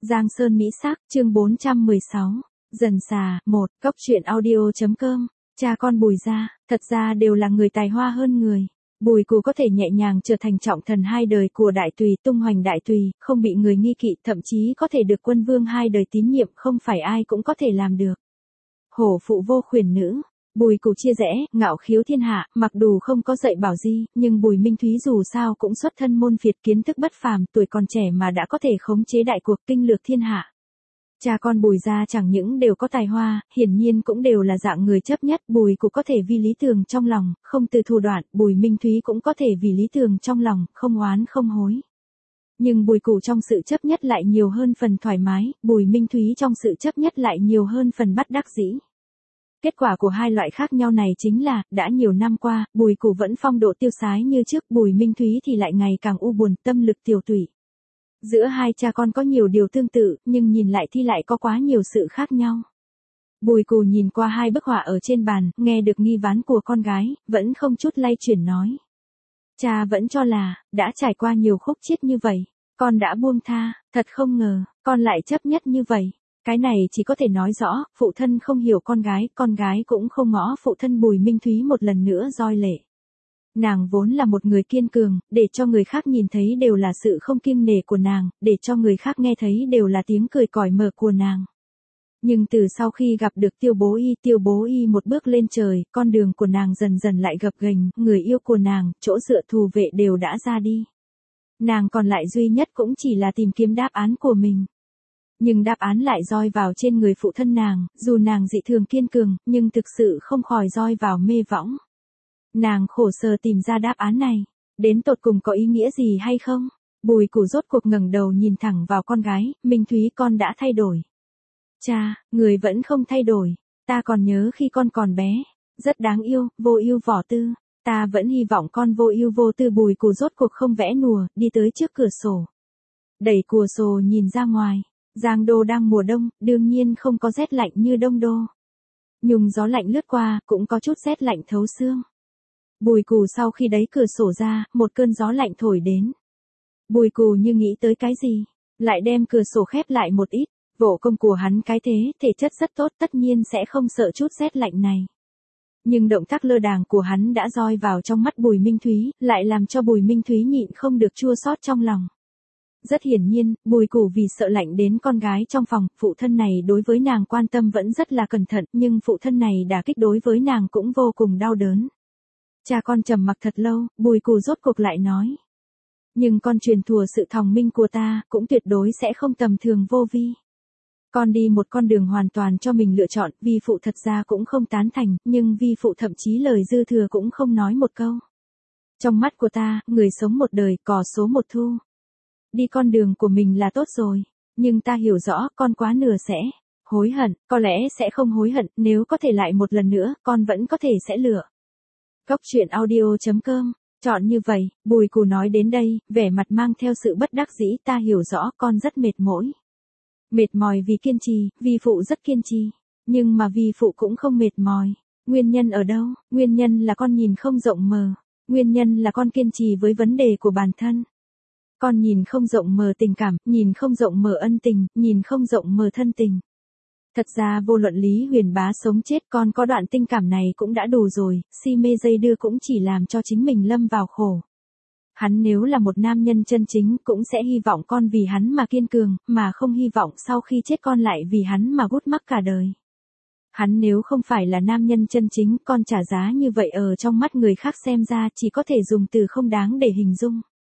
Giang Sơn Mỹ Sắc, chương 416. Dần xà, 1, Cốc truyện audio.com. Cha con Bùi gia, thật ra đều là người tài hoa hơn người. Bùi Cù có thể nhẹ nhàng trở thành trọng thần hai đời của Đại Tùy, tung hoành Đại Tùy, không bị người nghi kỵ, thậm chí có thể được quân vương hai đời tín nhiệm, không phải ai cũng có thể làm được. Hổ phụ vô khuyển nữ. Bùi Cù chia rẽ, ngạo khiếu thiên hạ, mặc dù không có dạy bảo gì, nhưng Bùi Minh Thúy dù sao cũng xuất thân môn phiệt, kiến thức bất phàm, tuổi còn trẻ mà đã có thể khống chế đại cuộc, kinh lược thiên hạ. Cha con Bùi gia chẳng những đều có tài hoa, hiển nhiên cũng đều là dạng người chấp nhất. Bùi Cù có thể vì lý tưởng trong lòng, không từ thủ đoạn, Bùi Minh Thúy cũng có thể vì lý tưởng trong lòng, không oán không hối. Nhưng Bùi Cù trong sự chấp nhất lại nhiều hơn phần thoải mái, Bùi Minh Thúy trong sự chấp nhất lại nhiều hơn phần bất đắc dĩ. Kết quả của hai loại khác nhau này chính là, đã nhiều năm qua, Bùi Cù vẫn phong độ tiêu sái như trước, Bùi Minh Thúy thì lại ngày càng u buồn, tâm lực tiều tụy. Giữa hai cha con có nhiều điều tương tự, nhưng nhìn lại thì lại có quá nhiều sự khác nhau. Bùi Cù nhìn qua hai bức họa ở trên bàn, nghe được nghi vấn của con gái, vẫn không chút lay chuyển nói. Cha vẫn cho là, đã trải qua nhiều khúc chiết như vậy, con đã buông tha, thật không ngờ, con lại chấp nhất như vậy. Cái này chỉ có thể nói rõ, phụ thân không hiểu con gái cũng không ngõ phụ thân. Bùi Minh Thúy một lần nữa roi lệ. Nàng vốn là một người kiên cường, để cho người khác nhìn thấy đều là sự không kiêng nể của nàng, để cho người khác nghe thấy đều là tiếng cười còi mở của nàng. Nhưng từ sau khi gặp được Tiêu Bố Y một bước lên trời, con đường của nàng dần dần lại gập ghềnh, người yêu của nàng, chỗ dựa thù vệ đều đã ra đi. Nàng còn lại duy nhất cũng chỉ là tìm kiếm đáp án của mình. Nhưng đáp án lại roi vào trên người phụ thân nàng, dù nàng dị thường kiên cường, nhưng thực sự không khỏi roi vào mê võng. Nàng khổ sở tìm ra đáp án này, đến tột cùng có ý nghĩa gì hay không? Bùi Cù rốt cuộc ngẩng đầu nhìn thẳng vào con gái, Minh Thúy con đã thay đổi. Cha, người vẫn không thay đổi, ta còn nhớ khi con còn bé, rất đáng yêu, vô ưu vỏ tư, ta vẫn hy vọng con vô ưu vô tư. Bùi Cù rốt cuộc không vẽ nùa, đi tới trước cửa sổ. Đẩy cửa sổ nhìn ra ngoài. Giang Đô đang mùa đông, đương nhiên không có rét lạnh như Đông Đô. Nhưng gió lạnh lướt qua, cũng có chút rét lạnh thấu xương. Bùi Cù sau khi đẩy cửa sổ ra, một cơn gió lạnh thổi đến. Bùi Cù như nghĩ tới cái gì, lại đem cửa sổ khép lại một ít. Võ công của hắn cái thế, thể chất rất tốt, tất nhiên sẽ không sợ chút rét lạnh này. Nhưng động tác lơ đàng của hắn đã roi vào trong mắt Bùi Minh Thúy, lại làm cho Bùi Minh Thúy nhịn không được chua xót trong lòng. Rất hiển nhiên, Bùi Cù vì sợ lạnh đến con gái trong phòng, phụ thân này đối với nàng quan tâm vẫn rất là cẩn thận, nhưng phụ thân này đả kích đối với nàng cũng vô cùng đau đớn. Cha con trầm mặc thật lâu, Bùi Cù rốt cuộc lại nói. Nhưng con truyền thừa sự thông minh của ta, cũng tuyệt đối sẽ không tầm thường vô vi. Con đi một con đường hoàn toàn cho mình lựa chọn, vi phụ thật ra cũng không tán thành, nhưng vi phụ thậm chí lời dư thừa cũng không nói một câu. Trong mắt của ta, người sống một đời, cỏ số một thu. Đi con đường của mình là tốt rồi, nhưng ta hiểu rõ con quá nửa sẽ hối hận, có lẽ sẽ không hối hận, nếu có thể lại một lần nữa, con vẫn có thể sẽ lựa. Cốc truyện audio.com, chọn như vậy. Bùi Cù nói đến đây, vẻ mặt mang theo sự bất đắc dĩ. Ta hiểu rõ con rất mệt mỏi. Mệt mỏi vì kiên trì, vi phụ rất kiên trì, nhưng mà vi phụ cũng không mệt mỏi. Nguyên nhân ở đâu? Nguyên nhân là con nhìn không rộng mờ. Nguyên nhân là con kiên trì với vấn đề của bản thân. Con nhìn không rộng mờ tình cảm, nhìn không rộng mờ ân tình, nhìn không rộng mờ thân tình. Thật ra vô luận Lý Huyền Bá sống chết, con có đoạn tình cảm này cũng đã đủ rồi, si mê dây đưa cũng chỉ làm cho chính mình lâm vào khổ. Hắn nếu là một nam nhân chân chính cũng sẽ hy vọng con vì hắn mà kiên cường, mà không hy vọng sau khi chết con lại vì hắn mà gút mắc cả đời. Hắn nếu không phải là nam nhân chân chính, con trả giá như vậy ở trong mắt người khác xem ra chỉ có thể dùng từ không đáng để hình dung.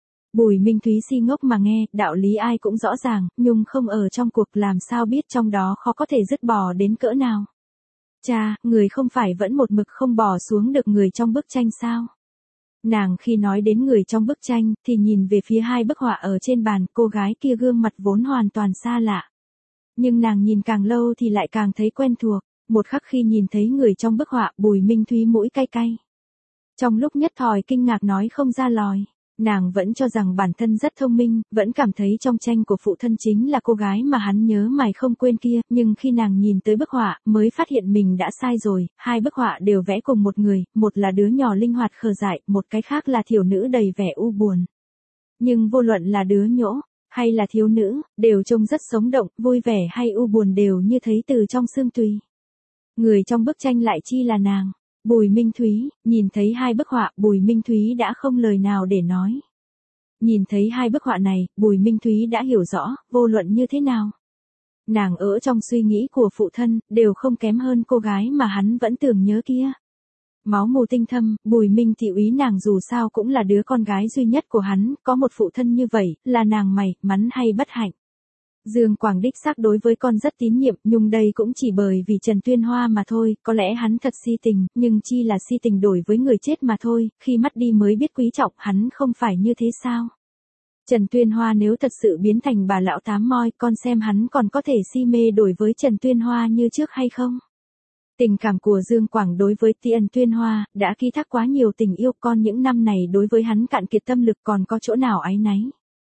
Bùi Minh Thúy si ngốc mà nghe, đạo lý ai cũng rõ ràng, nhưng không ở trong cuộc làm sao biết trong đó khó có thể dứt bỏ đến cỡ nào. Cha, người không phải vẫn một mực không bỏ xuống được người trong bức tranh sao? Nàng khi nói đến người trong bức tranh, thì nhìn về phía hai bức họa ở trên bàn, cô gái kia gương mặt vốn hoàn toàn xa lạ. Nhưng nàng nhìn càng lâu thì lại càng thấy quen thuộc, một khắc khi nhìn thấy người trong bức họa, Bùi Minh Thúy mũi cay cay. Trong lúc nhất thời kinh ngạc nói không ra lời. Nàng vẫn cho rằng bản thân rất thông minh, vẫn cảm thấy trong tranh của phụ thân chính là cô gái mà hắn nhớ mãi không quên kia, nhưng khi nàng nhìn tới bức họa, mới phát hiện mình đã sai rồi, hai bức họa đều vẽ cùng một người, một là đứa nhỏ linh hoạt khờ dại, một cái khác là thiểu nữ đầy vẻ u buồn. Nhưng vô luận là đứa nhỗ, hay là thiếu nữ, đều trông rất sống động, vui vẻ hay u buồn đều như thấy từ trong xương tùy. Người trong bức tranh lại chi là nàng. Bùi Minh Thúy, nhìn thấy hai bức họa, Bùi Minh Thúy đã không lời nào để nói. Nhìn thấy hai bức họa này, Bùi Minh Thúy đã hiểu rõ, vô luận như thế nào. Nàng ở trong suy nghĩ của phụ thân, đều không kém hơn cô gái mà hắn vẫn tưởng nhớ kia. Máu mù tinh thâm, Bùi Minh thị úy nàng dù sao cũng là đứa con gái duy nhất của hắn, có một phụ thân như vậy, là nàng may mắn hay bất hạnh. Dương Quảng đích xác đối với con rất tín nhiệm, nhưng đây cũng chỉ bởi vì Trần Tuyên Hoa mà thôi, có lẽ hắn thật si tình, nhưng chi là si tình đổi với người chết mà thôi, khi mất đi mới biết quý trọng, hắn không phải như thế sao? Trần Tuyên Hoa nếu thật sự biến thành bà lão tám moi, con xem hắn còn có thể si mê đổi với Trần Tuyên Hoa như trước hay không? Tình cảm của Dương Quảng đối với Trần Tuyên Hoa, đã ký thác quá nhiều tình yêu, con những năm này đối với hắn cạn kiệt tâm lực còn có chỗ nào áy náy.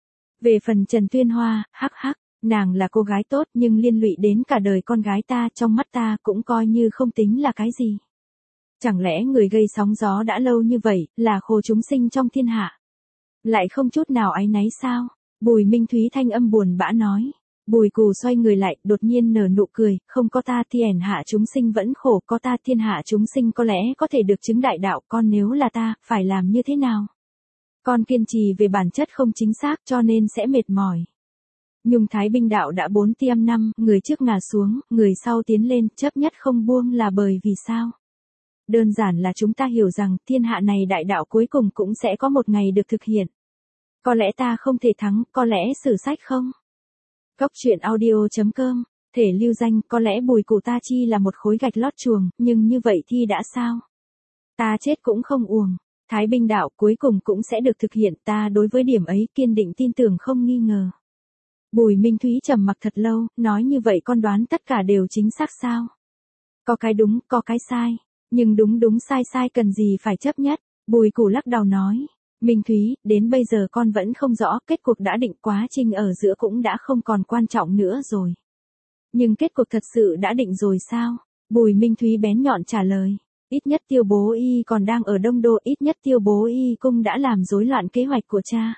Về phần Trần Tuyên Hoa, hắc hắc, nàng là cô gái tốt nhưng liên lụy đến cả đời con gái ta, trong mắt ta cũng coi như không tính là cái gì. Chẳng lẽ người gây sóng gió đã lâu như vậy, là khổ chúng sinh trong thiên hạ? Lại không chút nào áy náy sao? Bùi Minh Thúy thanh âm buồn bã nói. Bùi Cù xoay người lại, đột nhiên nở nụ cười, không có ta thiên hạ chúng sinh vẫn khổ, có ta thiên hạ chúng sinh có lẽ có thể được chứng đại đạo, con nếu là ta, phải làm như thế nào? Con kiên trì về bản chất không chính xác cho nên sẽ mệt mỏi. Nhung Thái Binh đạo đã 400 năm, người trước ngả xuống, người sau tiến lên, chấp nhất không buông là bởi vì sao? Đơn giản là chúng ta hiểu rằng, thiên hạ này đại đạo cuối cùng cũng sẽ có một ngày được thực hiện. Có lẽ ta không thể thắng, có lẽ sử sách không? Cốc truyện audio.com, thể lưu danh, có lẽ Bùi Cụ ta chi là một khối gạch lót chuồng, nhưng như vậy thì đã sao? Ta chết cũng không uổng. Thái Binh đạo cuối cùng cũng sẽ được thực hiện, ta đối với điểm ấy kiên định tin tưởng không nghi ngờ. Bùi Minh Thúy trầm mặc thật lâu, nói như vậy con đoán tất cả đều chính xác sao? Có cái đúng, có cái sai. Nhưng đúng đúng sai sai cần gì phải chấp nhất. Bùi Củ lắc đầu nói. Minh Thúy, đến bây giờ con vẫn không rõ, kết cuộc đã định, quá trình ở giữa cũng đã không còn quan trọng nữa rồi. Nhưng kết cuộc thật sự đã định rồi sao? Bùi Minh Thúy bén nhọn trả lời. Ít nhất Tiêu Bố Y còn đang ở Đông Đô, ít nhất Tiêu Bố Y cung đã làm rối loạn kế hoạch của cha.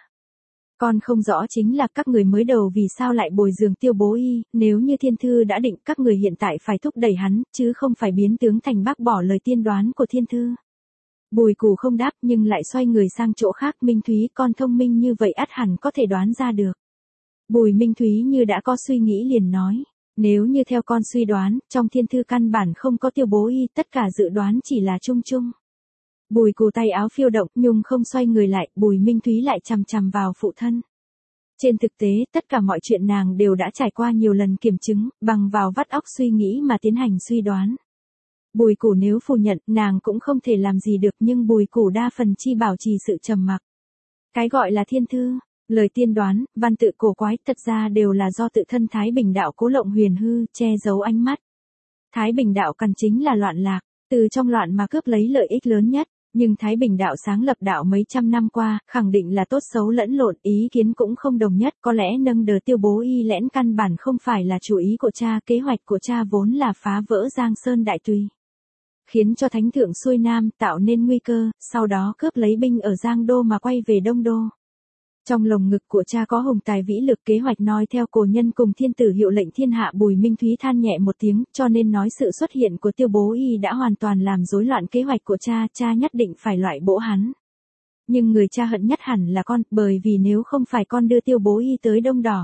Con không rõ chính là các người mới đầu vì sao lại bồi dưỡng Tiêu Bố Y, nếu như thiên thư đã định các người hiện tại phải thúc đẩy hắn, chứ không phải biến tướng thành bác bỏ lời tiên đoán của thiên thư. Bùi Cù không đáp nhưng lại xoay người sang chỗ khác. Minh Thúy, con thông minh như vậy ắt hẳn có thể đoán ra được. Bùi Minh Thúy như đã có suy nghĩ liền nói. Nếu như theo con suy đoán, trong thiên thư căn bản không có Tiêu Bố Y, tất cả dự đoán chỉ là chung chung. Bùi Cù tay áo phiêu động, nhưng không xoay người lại, Bùi Minh Thúy lại chằm chằm vào phụ thân. Trên thực tế, tất cả mọi chuyện nàng đều đã trải qua nhiều lần kiểm chứng, bằng vào vắt óc suy nghĩ mà tiến hành suy đoán. Bùi Cù nếu phủ nhận, nàng cũng không thể làm gì được, nhưng Bùi Cù đa phần chi bảo trì sự trầm mặc. Cái gọi là thiên thư, lời tiên đoán, văn tự cổ quái, thật ra đều là do tự thân Thái Bình đạo Cố Lộng Huyền hư, che giấu ánh mắt. Thái Bình đạo cần chính là loạn lạc, từ trong loạn mà cướp lấy lợi ích lớn nhất. Nhưng Thái Bình đạo sáng lập đạo mấy trăm năm qua, khẳng định là tốt xấu lẫn lộn, ý kiến cũng không đồng nhất, có lẽ nâng đờ Tiêu Bố Y lẽn căn bản không phải là chủ ý của cha, kế hoạch của cha vốn là phá vỡ Giang Sơn Đại Tùy. Khiến cho Thánh Thượng xuôi Nam, tạo nên nguy cơ, sau đó cướp lấy binh ở Giang Đô mà quay về Đông Đô. Trong lồng ngực của cha có hùng tài vĩ lực, kế hoạch noi theo cổ nhân cùng thiên tử hiệu lệnh thiên hạ. Bùi Minh Thúy than nhẹ một tiếng, cho nên nói sự xuất hiện của Tiêu Bố Y đã hoàn toàn làm rối loạn kế hoạch của cha, cha nhất định phải loại bỏ hắn. Nhưng người cha hận nhất hẳn là con, bởi vì nếu không phải con đưa Tiêu Bố Y tới Đông Đỏ,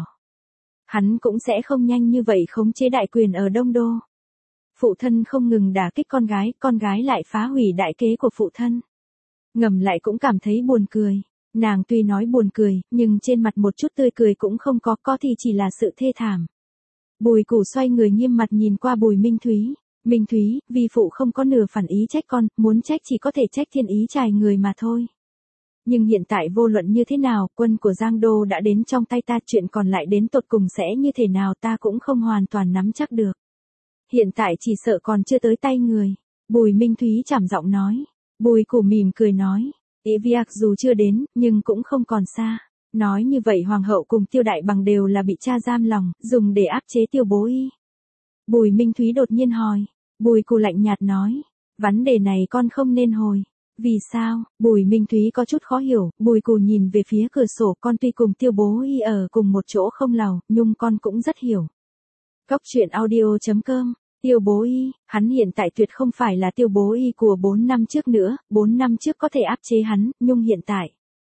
hắn cũng sẽ không nhanh như vậy khống chế đại quyền ở Đông Đô. Phụ thân không ngừng đả kích con gái lại phá hủy đại kế của phụ thân. Ngầm lại cũng cảm thấy buồn cười. Nàng tuy nói buồn cười, nhưng trên mặt một chút tươi cười cũng không có thì chỉ là sự thê thảm. Bùi Cù xoay người nghiêm mặt nhìn qua Bùi Minh Thúy. Minh Thúy, vì phụ không có nửa phản ý trách con, muốn trách chỉ có thể trách thiên ý trài người mà thôi. Nhưng hiện tại vô luận như thế nào, quân của Giang Đô đã đến trong tay ta, chuyện còn lại đến tột cùng sẽ như thế nào ta cũng không hoàn toàn nắm chắc được. Hiện tại chỉ sợ còn chưa tới tay người. Bùi Minh Thúy trầm giọng nói. Bùi Cù mỉm cười nói. Việc dù chưa đến, nhưng cũng không còn xa. Nói như vậy Hoàng hậu cùng Tiêu Đại Bằng đều là bị cha giam lòng, dùng để áp chế Tiêu Bố Y. Bùi Minh Thúy đột nhiên hỏi. Bùi Cù lạnh nhạt nói. Vấn đề này con không nên hồi. Vì sao? Bùi Minh Thúy có chút khó hiểu, Bùi Cù nhìn về phía cửa sổ, con tuy cùng Tiêu Bố Y ở cùng một chỗ không lầu, nhưng con cũng rất hiểu. Cốc truyện audio.com. Tiêu Bố Y, hắn hiện tại tuyệt không phải là Tiêu Bố Y của 4 năm trước nữa, 4 năm trước có thể áp chế hắn, nhưng hiện tại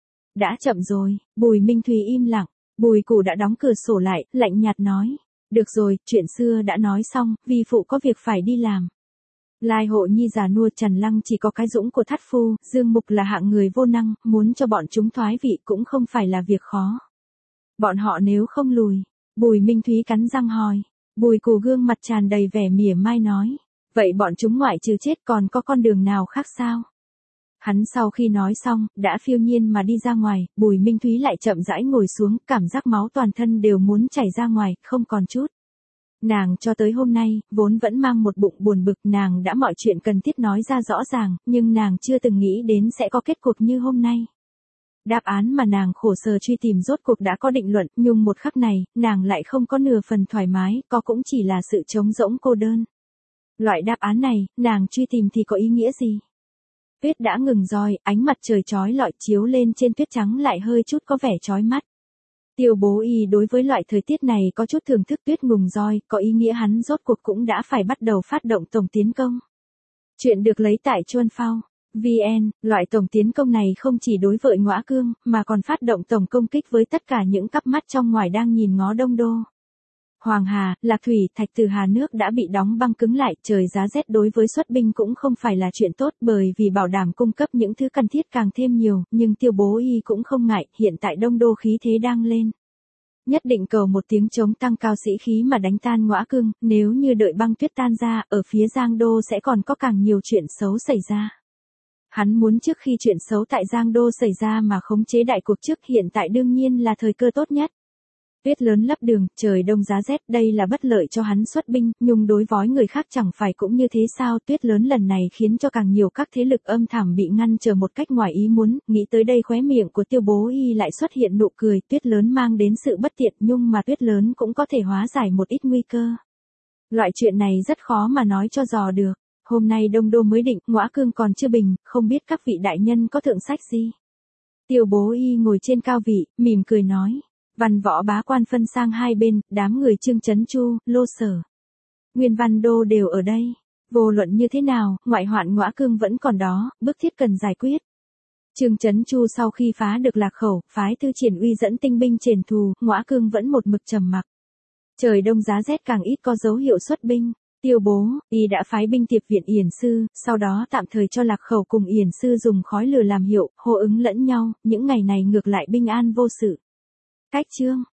đã chậm rồi. Bùi Minh Thúy im lặng, Bùi Cù đã đóng cửa sổ lại, lạnh nhạt nói. Được rồi, chuyện xưa đã nói xong, vi phụ có việc phải đi làm. Lai Hộ Nhi già nua Trần Lăng chỉ có cái dũng của thắt phu, Dương Mục là hạng người vô năng, muốn cho bọn chúng thoái vị cũng không phải là việc khó. Bọn họ nếu không lùi, Bùi Minh Thúy cắn răng hỏi. Bùi Cù gương mặt tràn đầy vẻ mỉa mai nói. Vậy bọn chúng ngoại trừ chết còn có con đường nào khác sao? Hắn sau khi nói xong, đã phiêu nhiên mà đi ra ngoài, Bùi Minh Thúy lại chậm rãi ngồi xuống, cảm giác máu toàn thân đều muốn chảy ra ngoài, không còn chút. Nàng cho tới hôm nay, vốn vẫn mang một bụng buồn bực, nàng đã mọi chuyện cần thiết nói ra rõ ràng, nhưng nàng chưa từng nghĩ đến sẽ có kết cục như hôm nay. Đáp án mà nàng khổ sở truy tìm rốt cuộc đã có định luận, nhưng một khắc này, nàng lại không có nửa phần thoải mái, có cũng chỉ là sự trống rỗng cô đơn. Loại đáp án này, nàng truy tìm thì có ý nghĩa gì? Tuyết đã ngừng roi, ánh mặt trời chói lọi chiếu lên trên tuyết trắng lại hơi chút có vẻ chói mắt. Tiêu Bố Y đối với loại thời tiết này có chút thưởng thức tuyết ngừng roi, có ý nghĩa hắn rốt cuộc cũng đã phải bắt đầu phát động tổng tiến công. Chuyện được lấy tại Chuan Phao. VN, loại tổng tiến công này không chỉ đối với Ngõa Cương, mà còn phát động tổng công kích với tất cả những cặp mắt trong ngoài đang nhìn ngó Đông Đô. Hoàng Hà, Lạc Thủy, Thạch Từ Hà nước đã bị đóng băng cứng lại, trời giá rét đối với xuất binh cũng không phải là chuyện tốt bởi vì bảo đảm cung cấp những thứ cần thiết càng thêm nhiều, nhưng Tiêu Bố Y cũng không ngại, hiện tại Đông Đô khí thế đang lên. Nhất định cầu một tiếng chống tăng cao sĩ khí mà đánh tan Ngõa Cương, nếu như đợi băng tuyết tan ra, ở phía Giang Đô sẽ còn có càng nhiều chuyện xấu xảy ra. Hắn muốn trước khi chuyện xấu tại Giang Đô xảy ra mà khống chế đại cuộc trước, hiện tại đương nhiên là thời cơ tốt nhất. Tuyết lớn lấp đường, trời đông giá rét, đây là bất lợi cho hắn xuất binh, nhưng đối với người khác chẳng phải cũng như thế sao? Tuyết lớn lần này khiến cho càng nhiều các thế lực âm thầm bị ngăn trở một cách ngoài ý muốn, nghĩ tới đây khóe miệng của Tiêu Bố Y lại xuất hiện nụ cười, tuyết lớn mang đến sự bất tiện, nhưng mà tuyết lớn cũng có thể hóa giải một ít nguy cơ. Loại chuyện này rất khó mà nói cho dò được. Hôm nay Đông Đô mới định, Ngõa Cương còn chưa bình, không biết các vị đại nhân có thượng sách gì. Tiêu Bố Y ngồi trên cao vị, mỉm cười nói. Văn võ bá quan phân sang hai bên, đám người Trương Chấn Chu, Lô Sở, Nguyên Văn Đô đều ở đây. Vô luận như thế nào, ngoại hoạn Ngõa Cương vẫn còn đó, bức thiết cần giải quyết. Trương Chấn Chu sau khi phá được Lạc Khẩu, phái Thư Triển Uy dẫn tinh binh trền thù, Ngõa Cương vẫn một mực trầm mặc. Trời đông giá rét càng ít có dấu hiệu xuất binh. Tiêu Bố Y đã phái binh tiệp viện Yển Sư, sau đó tạm thời cho Lạc Khẩu cùng Yển Sư dùng khói lửa làm hiệu, hô ứng lẫn nhau, những ngày này ngược lại bình an vô sự. Cách chương